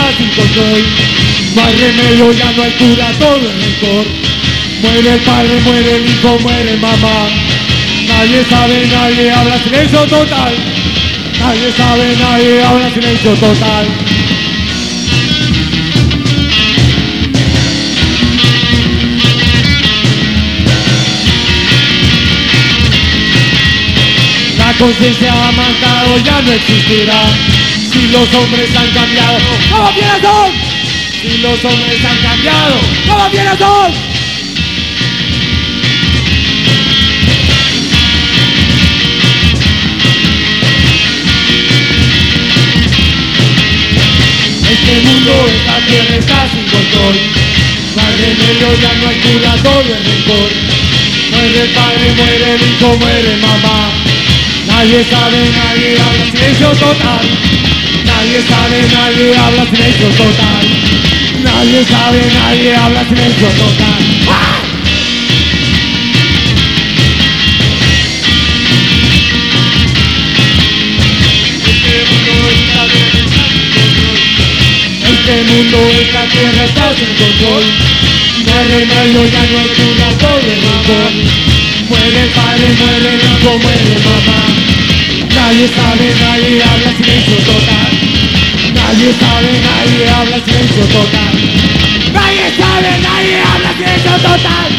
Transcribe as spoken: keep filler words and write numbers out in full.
está sin control. No hay remedio, ya no hay cura, todo es rencor. Muere el padre, muere el hijo, muere mamá. Nadie sabe, nadie habla, silencio total. Nadie sabe, nadie habla, silencio total. La conciencia ha matado, ya no existirá. Si los hombres han cambiado, ¿cómo vienes son? Si los hombres han cambiado, ¿cómo vienes son? Este mundo, esta tierra está sin control. No hay remedio, ya no hay cura, todo es rencor. Muere el padre, muere el hijo, muere mamá. Nadie sabe, nadie habla, silencio total. Nadie sabe, nadie habla, silencio total. Nadie sabe, nadie habla, silencio total. ¡Ah! Este mundo, esta tierra está sin control. No hay remedio, ya no hay cura, todo es rencor. Muere el padre, muere el hijo, muere mamá. Nadie sabe, nadie habla, silencio total. Nadie sabe, nadie habla, silencio total. Nadie sabe, nadie habla, silencio total.